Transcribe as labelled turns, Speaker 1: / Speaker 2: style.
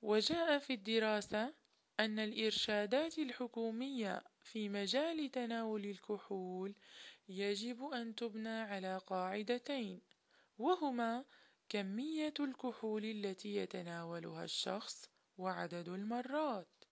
Speaker 1: وجاء في الدراسة أن الإرشادات الحكومية في مجال تناول الكحول يجب أن تبنى على قاعدتين، وهما كمية الكحول التي يتناولها الشخص وعدد المرات.